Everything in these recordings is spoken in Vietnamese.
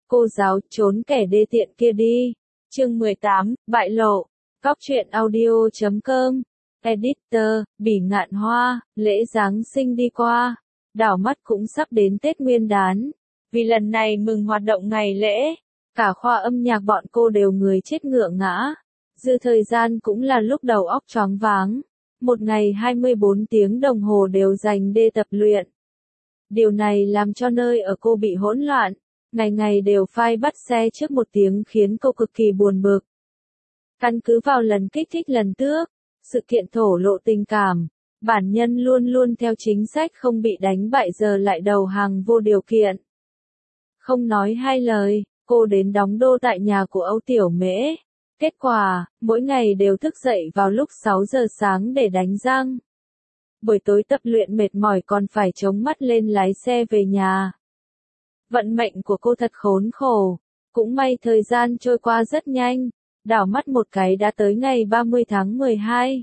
cô giáo trốn kẻ đê tiện kia đi. Chương 18, bại lộ. Góc truyện audio.com. Editor, Bỉ Ngạn Hoa, lễ Giáng sinh đi qua. Đảo mắt cũng sắp đến Tết Nguyên đán. Vì lần này mừng hoạt động ngày lễ, cả khoa âm nhạc bọn cô đều người chết ngựa ngã. Dư thời gian cũng là lúc đầu óc choáng váng. Một ngày 24 tiếng đồng hồ đều dành để tập luyện. Điều này làm cho nơi ở cô bị hỗn loạn. Ngày ngày đều phải bắt xe trước một tiếng khiến cô cực kỳ buồn bực. Căn cứ vào lần kích thích lần trước, sự kiện thổ lộ tình cảm, bản nhân luôn luôn theo chính sách không bị đánh bại giờ lại đầu hàng vô điều kiện. Không nói hai lời, cô đến đóng đô tại nhà của Âu Tiểu Mễ. Kết quả, mỗi ngày đều thức dậy vào lúc 6 giờ sáng để đánh răng. Buổi tối tập luyện mệt mỏi còn phải chống mắt lên lái xe về nhà. Vận mệnh của cô thật khốn khổ. Cũng may thời gian trôi qua rất nhanh. Đảo mắt một cái đã tới ngày 30 tháng 12.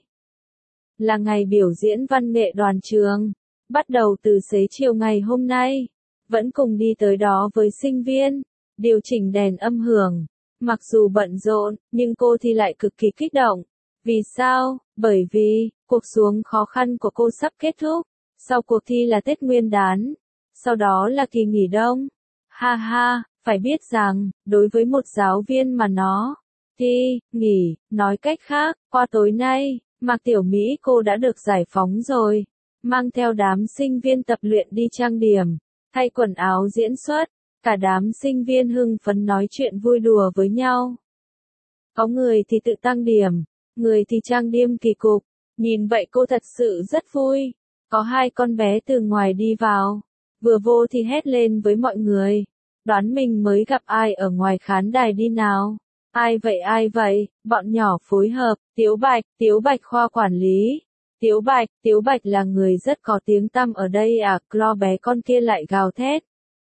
Là ngày biểu diễn văn nghệ đoàn trường. Bắt đầu từ xế chiều ngày hôm nay. Vẫn cùng đi tới đó với sinh viên. Điều chỉnh đèn âm hưởng. Mặc dù bận rộn, nhưng cô thì lại cực kỳ kích động. Vì sao? Bởi vì, cuộc xuống khó khăn của cô sắp kết thúc. Sau cuộc thi là Tết Nguyên đán. Sau đó là kỳ nghỉ đông. Ha ha, phải biết rằng, đối với một giáo viên mà thi, nghỉ, nói cách khác, qua tối nay, Mạc Tiểu Mỹ cô đã được giải phóng rồi. Mang theo đám sinh viên tập luyện đi trang điểm, thay quần áo diễn xuất, cả đám sinh viên hưng phấn nói chuyện vui đùa với nhau. Có người thì tự tăng điểm, người thì trang điểm kỳ cục, nhìn vậy cô thật sự rất vui. Có hai con bé từ ngoài đi vào, vừa vô thì hét lên với mọi người. Đoán mình mới gặp ai ở ngoài khán đài đi nào. Ai vậy, bọn nhỏ phối hợp, Tiếu Bạch khoa quản lý. Tiếu Bạch là người rất có tiếng tăm ở đây à, Clo bé con kia lại gào thét.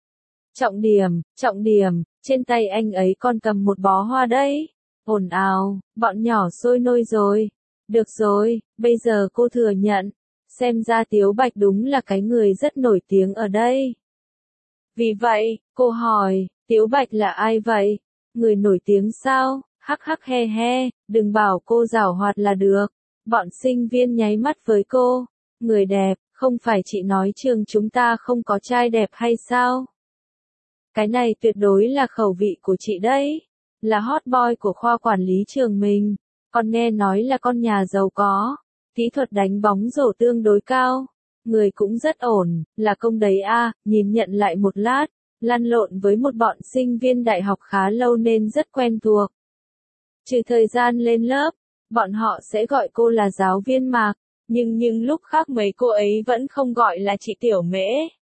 Trọng điểm, trên tay anh ấy còn cầm một bó hoa đấy. Ồn ào, bọn nhỏ sôi nôi rồi. Được rồi, bây giờ cô thừa nhận. Xem ra Tiếu Bạch đúng là cái người rất nổi tiếng ở đây. Vì vậy, cô hỏi, Tiếu Bạch là ai vậy? Người nổi tiếng sao? Hắc hắc he he, đừng bảo cô giảo hoạt là được. Bọn sinh viên nháy mắt với cô. Người đẹp, không phải chị nói trường chúng ta không có trai đẹp hay sao? Cái này tuyệt đối là khẩu vị của chị đấy. Là hot boy của khoa quản lý trường mình. Còn nghe nói là con nhà giàu có. Kỹ thuật đánh bóng rổ tương đối cao. Người cũng rất ổn, là công đấy à, nhìn nhận lại một lát. Lăn lộn với một bọn sinh viên đại học khá lâu nên rất quen thuộc. Trừ thời gian lên lớp, bọn họ sẽ gọi cô là giáo viên Mạc. Nhưng lúc khác mấy cô ấy vẫn không gọi là chị Tiểu Mễ.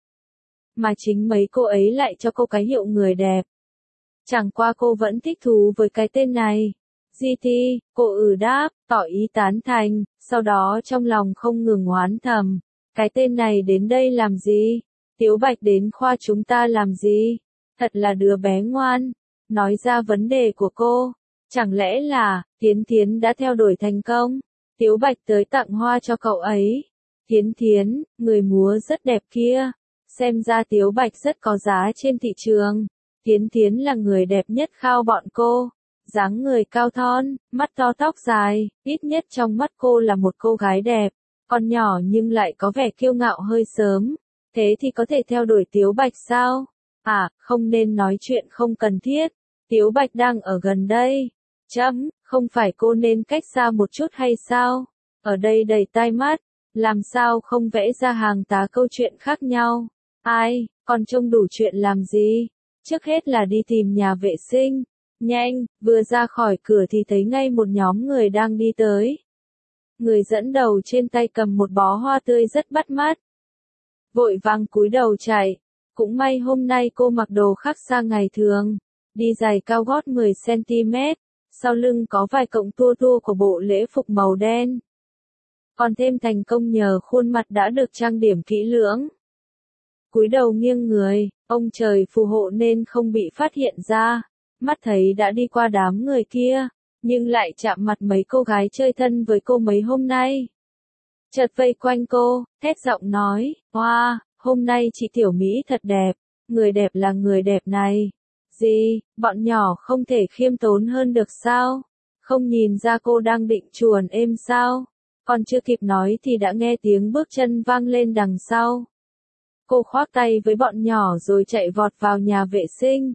Mà chính mấy cô ấy lại cho cô cái hiệu người đẹp. Chẳng qua cô vẫn thích thú với cái tên này. GT, cô đáp, tỏ ý tán thành, sau đó trong lòng không ngừng oán thầm. Cái tên này đến đây làm gì? Tiếu Bạch đến khoa chúng ta làm gì? Thật là đứa bé ngoan. Nói ra vấn đề của cô. Chẳng lẽ là, Thiến đã theo đuổi thành công? Tiếu Bạch tới tặng hoa cho cậu ấy. Thiến, người múa rất đẹp kia. Xem ra Tiếu Bạch rất có giá trên thị trường. Thiến là người đẹp nhất khao bọn cô. Dáng người cao thon, mắt to tóc dài, ít nhất trong mắt cô là một cô gái đẹp. Còn nhỏ nhưng lại có vẻ kiêu ngạo hơi sớm. Thế thì có thể theo đuổi Tiếu Bạch sao? À, không nên nói chuyện không cần thiết. Tiếu Bạch đang ở gần đây. Không phải cô nên cách xa một chút hay sao? Ở đây đầy tai mắt. Làm sao không vẽ ra hàng tá câu chuyện khác nhau? Ai, còn trông đủ chuyện làm gì? Trước hết là đi tìm nhà vệ sinh. Nhanh, vừa ra khỏi cửa thì thấy ngay một nhóm người đang đi tới. Người dẫn đầu trên tay cầm một bó hoa tươi rất bắt mắt. Vội vàng cúi đầu chạy. Cũng may hôm nay cô mặc đồ khác xa ngày thường. Đi giày cao gót 10 cm. Sau lưng có vài cọng tua của bộ lễ phục màu đen. Còn thêm thành công nhờ khuôn mặt đã được trang điểm kỹ lưỡng. Cúi đầu nghiêng người, ông trời phù hộ nên không bị phát hiện ra. Mắt thấy đã đi qua đám người kia, nhưng lại chạm mặt mấy cô gái chơi thân với cô mấy hôm nay. Chợt vây quanh cô, thét giọng nói, wow, hôm nay chị Tiểu Mỹ thật đẹp, người đẹp là người đẹp này. Gì, bọn nhỏ không thể khiêm tốn hơn được sao? Không nhìn ra cô đang định chuồn êm sao? Còn chưa kịp nói thì đã nghe tiếng bước chân vang lên đằng sau. Cô khoác tay với bọn nhỏ rồi chạy vọt vào nhà vệ sinh.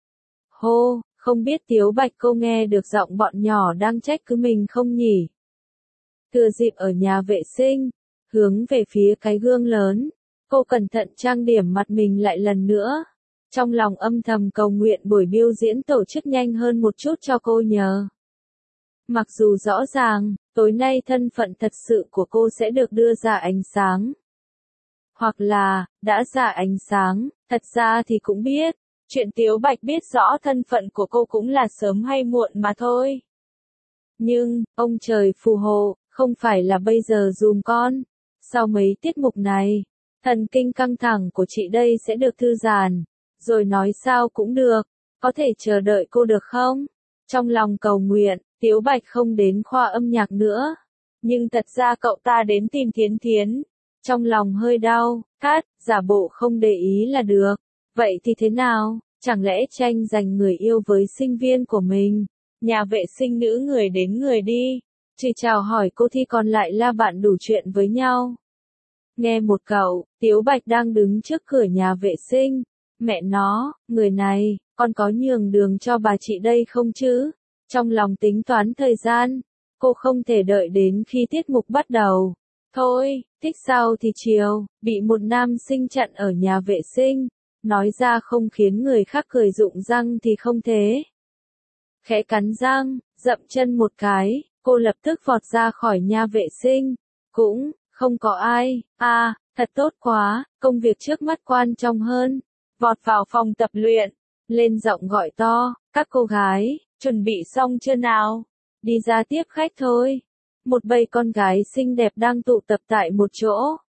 Hô, không biết Tiếu Bạch cô nghe được giọng bọn nhỏ đang trách cứ mình không nhỉ? Thừa dịp ở nhà vệ sinh, hướng về phía cái gương lớn, cô cẩn thận trang điểm mặt mình lại lần nữa. Trong lòng âm thầm cầu nguyện buổi biểu diễn tổ chức nhanh hơn một chút cho cô nhờ. Mặc dù rõ ràng, tối nay thân phận thật sự của cô sẽ được đưa ra ánh sáng. Hoặc là, đã ra ánh sáng, thật ra thì cũng biết, chuyện Tiếu Bạch biết rõ thân phận của cô cũng là sớm hay muộn mà thôi. Nhưng, ông trời phù hộ, không phải là bây giờ dùm con. Sau mấy tiết mục này, thần kinh căng thẳng của chị đây sẽ được thư giãn, rồi nói sao cũng được, có thể chờ đợi cô được không? Trong lòng cầu nguyện, Tiếu Bạch không đến khoa âm nhạc nữa. Nhưng thật ra cậu ta đến tìm Thiến Thiến. Trong lòng hơi đau, giả bộ không để ý là được. Vậy thì thế nào, chẳng lẽ tranh giành người yêu với sinh viên của mình? Nhà vệ sinh nữ người đến người đi. Chỉ chào hỏi cô thì còn lại là bạn đủ chuyện với nhau. Nghe một cậu, Tiếu Bạch đang đứng trước cửa nhà vệ sinh. Mẹ nó, người này, con có nhường đường cho bà chị đây không chứ? Trong lòng tính toán thời gian, cô không thể đợi đến khi tiết mục bắt đầu. Thôi, thích sao thì chiều, bị một nam sinh chặn ở nhà vệ sinh. Nói ra không khiến người khác cười rụng răng thì không thế. Khẽ cắn răng, dậm chân một cái, cô lập tức vọt ra khỏi nhà vệ sinh. Cũng, không có ai, thật tốt quá, công việc trước mắt quan trọng hơn. Vọt vào phòng tập luyện, lên giọng gọi to, các cô gái, chuẩn bị xong chưa nào? Đi ra tiếp khách thôi. Một bầy con gái xinh đẹp đang tụ tập tại một chỗ.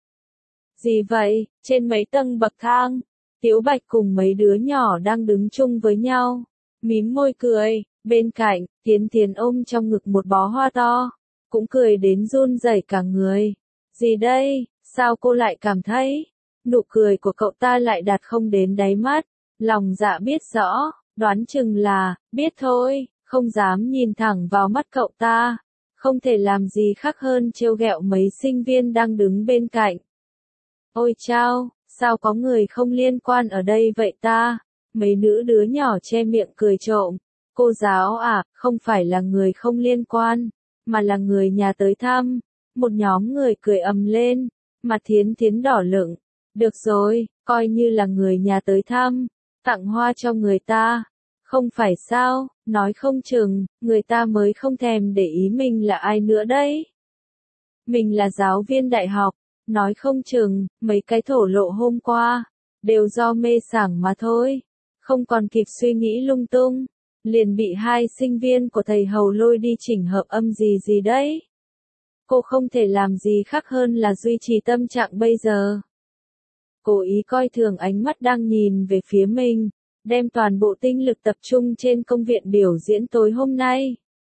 Gì vậy, trên mấy tầng bậc thang, Tiếu Bạch cùng mấy đứa nhỏ đang đứng chung với nhau. Mím môi cười, bên cạnh, Thiến Thiến ôm trong ngực một bó hoa to. Cũng cười đến run rẩy cả người. Gì đây, sao cô lại cảm thấy? Nụ cười của cậu ta lại đạt không đến đáy mắt. Lòng dạ biết rõ, đoán chừng là, biết thôi, không dám nhìn thẳng vào mắt cậu ta. Không thể làm gì khác hơn trêu ghẹo mấy sinh viên đang đứng bên cạnh. Ôi chao, sao có người không liên quan ở đây vậy ta? Mấy nữ đứa nhỏ che miệng cười trộm. Cô giáo à, không phải là người không liên quan, mà là người nhà tới thăm. Một nhóm người cười ầm lên, mặt Thiến Thiến đỏ lựng. Được rồi, coi như là người nhà tới thăm, tặng hoa cho người ta. Không phải sao, nói không chừng, người ta mới không thèm để ý mình là ai nữa đấy. Mình là giáo viên đại học, nói không chừng, mấy cái thổ lộ hôm qua, đều do mê sảng mà thôi. Không còn kịp suy nghĩ lung tung, liền bị hai sinh viên của thầy Hầu lôi đi chỉnh hợp âm gì đấy. Cô không thể làm gì khác hơn là duy trì tâm trạng bây giờ. Cố ý coi thường ánh mắt đang nhìn về phía mình, đem toàn bộ tinh lực tập trung trên công việc biểu diễn tối hôm nay.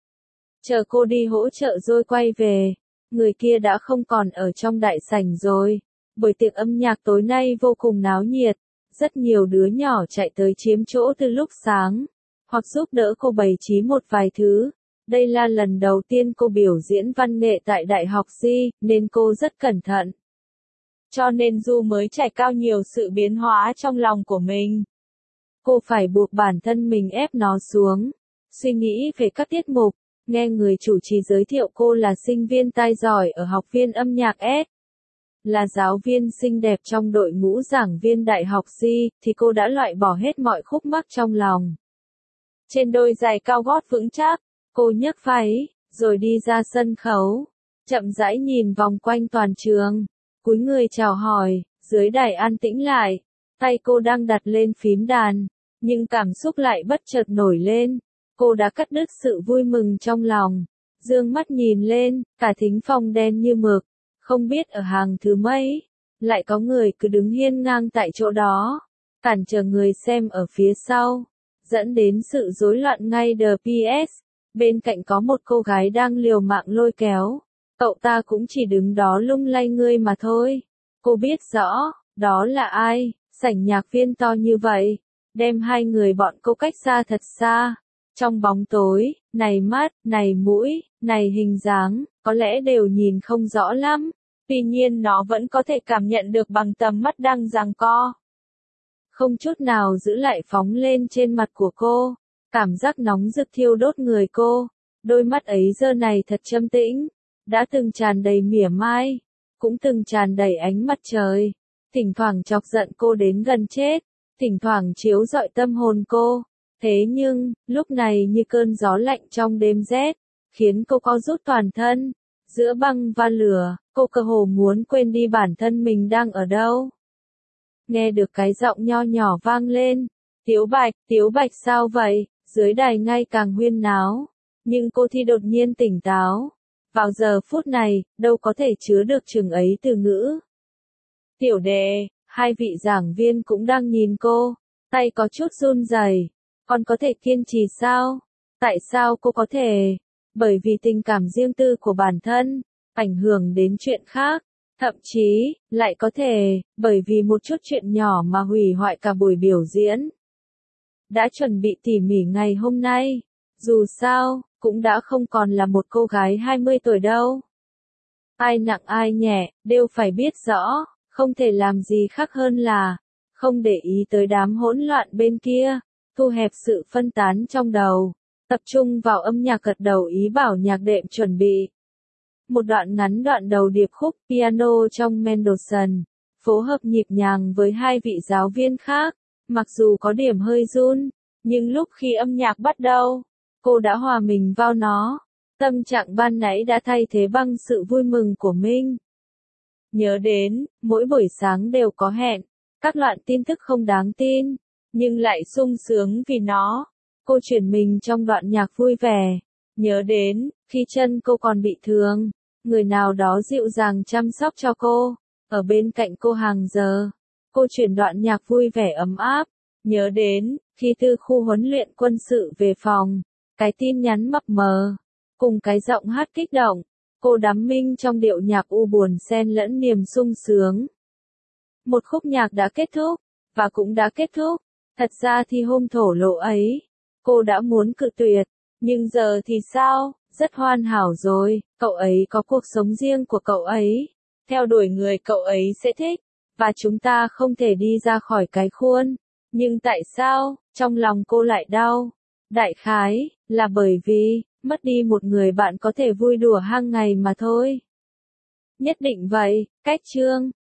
Chờ cô đi hỗ trợ rồi quay về, người kia đã không còn ở trong đại sảnh rồi. Buổi tiệc âm nhạc tối nay vô cùng náo nhiệt, rất nhiều đứa nhỏ chạy tới chiếm chỗ từ lúc sáng, hoặc giúp đỡ cô bày trí một vài thứ. Đây là lần đầu tiên cô biểu diễn văn nghệ tại Đại học Di, nên cô rất cẩn thận. Cho nên dù mới trải cao nhiều sự biến hóa trong lòng của mình, cô phải buộc bản thân mình ép nó xuống. Suy nghĩ về các tiết mục, nghe người chủ trì giới thiệu cô là sinh viên tài giỏi ở học viên âm nhạc S. Là giáo viên xinh đẹp trong đội ngũ giảng viên Đại học Di, thì cô đã loại bỏ hết mọi khúc mắc trong lòng. Trên đôi giày cao gót vững chắc, cô nhấc váy, rồi đi ra sân khấu. Chậm rãi nhìn vòng quanh toàn trường, cúi người chào hỏi, dưới đài an tĩnh lại. Tay cô đang đặt lên phím đàn, nhưng cảm xúc lại bất chợt nổi lên. Cô đã cắt đứt sự vui mừng trong lòng. Dương mắt nhìn lên, cả thính phòng đen như mực. Không biết ở hàng thứ mấy, lại có người cứ đứng hiên ngang tại chỗ đó, cản trở người xem ở phía sau, dẫn đến sự rối loạn ngay PS. Bên cạnh có một cô gái đang liều mạng lôi kéo. Cậu ta cũng chỉ đứng đó lung lay ngươi mà thôi. Cô biết rõ, đó là ai, sảnh nhạc viên to như vậy. đem hai người bọn cô cách xa thật xa. Trong bóng tối, này mắt, này mũi, này hình dáng, có lẽ đều nhìn không rõ lắm. Tuy nhiên nó vẫn có thể cảm nhận được bằng tầm mắt đang giằng co. Không chút nào giữ lại phóng lên trên mặt của cô. Cảm giác nóng rực thiêu đốt người cô. Đôi mắt ấy giờ này thật trầm tĩnh. Đã từng tràn đầy mỉa mai. Cũng từng tràn đầy ánh mặt trời. Thỉnh thoảng chọc giận cô đến gần chết. Thỉnh thoảng chiếu rọi tâm hồn cô. Thế nhưng, lúc này như cơn gió lạnh trong đêm rét. Khiến cô co rút toàn thân. Giữa băng và lửa, cô cơ hồ muốn quên đi bản thân mình đang ở đâu. Nghe được cái giọng nho nhỏ vang lên. Tiếu Bạch sao vậy? Dưới đài ngay càng huyên náo. Nhưng cô thì đột nhiên tỉnh táo. Vào giờ phút này, đâu có thể chứa được chừng ấy từ ngữ. Tiểu Đệ, hai vị giảng viên cũng đang nhìn cô. Tay có chút run rẩy. Con có thể kiên trì sao? Tại sao cô có thể? Bởi vì tình cảm riêng tư của bản thân, ảnh hưởng đến chuyện khác. Thậm chí, lại có thể, bởi vì một chút chuyện nhỏ mà hủy hoại cả buổi biểu diễn. Đã chuẩn bị tỉ mỉ ngày hôm nay. Dù sao, cũng đã không còn là một cô gái 20 tuổi đâu. Ai nặng ai nhẹ, đều phải biết rõ, không thể làm gì khác hơn là, không để ý tới đám hỗn loạn bên kia, thu hẹp sự phân tán trong đầu, tập trung vào âm nhạc gật đầu ý bảo nhạc đệm chuẩn bị. Một đoạn ngắn đoạn đầu điệp khúc piano trong Mendelssohn, phối hợp nhịp nhàng với hai vị giáo viên khác, mặc dù có điểm hơi run, nhưng lúc khi âm nhạc bắt đầu, cô đã hòa mình vào nó. Tâm trạng ban nãy đã thay thế bằng sự vui mừng của mình. Nhớ đến, mỗi buổi sáng đều có hẹn, các loạt tin tức không đáng tin, nhưng lại sung sướng vì nó. Cô chuyển mình trong đoạn nhạc vui vẻ. Nhớ đến, khi chân cô còn bị thương, người nào đó dịu dàng chăm sóc cho cô, ở bên cạnh cô hàng giờ. Cô chuyển đoạn nhạc vui vẻ ấm áp. Nhớ đến, khi từ khu huấn luyện quân sự về phòng, cái tin nhắn mập mờ, cùng cái giọng hát kích động, cô đắm mình trong điệu nhạc u buồn xen lẫn niềm sung sướng. Một khúc nhạc đã kết thúc, và cũng đã kết thúc. Thật ra thì hôm thổ lộ ấy, cô đã muốn cự tuyệt, nhưng giờ thì sao, rất hoàn hảo rồi, cậu ấy có cuộc sống riêng của cậu ấy, theo đuổi người cậu ấy sẽ thích, và chúng ta không thể đi ra khỏi cái khuôn. Nhưng tại sao, trong lòng cô lại đau? Đại khái, là bởi vì, mất đi một người bạn có thể vui đùa hàng ngày mà thôi. Nhất định vậy, cách chương.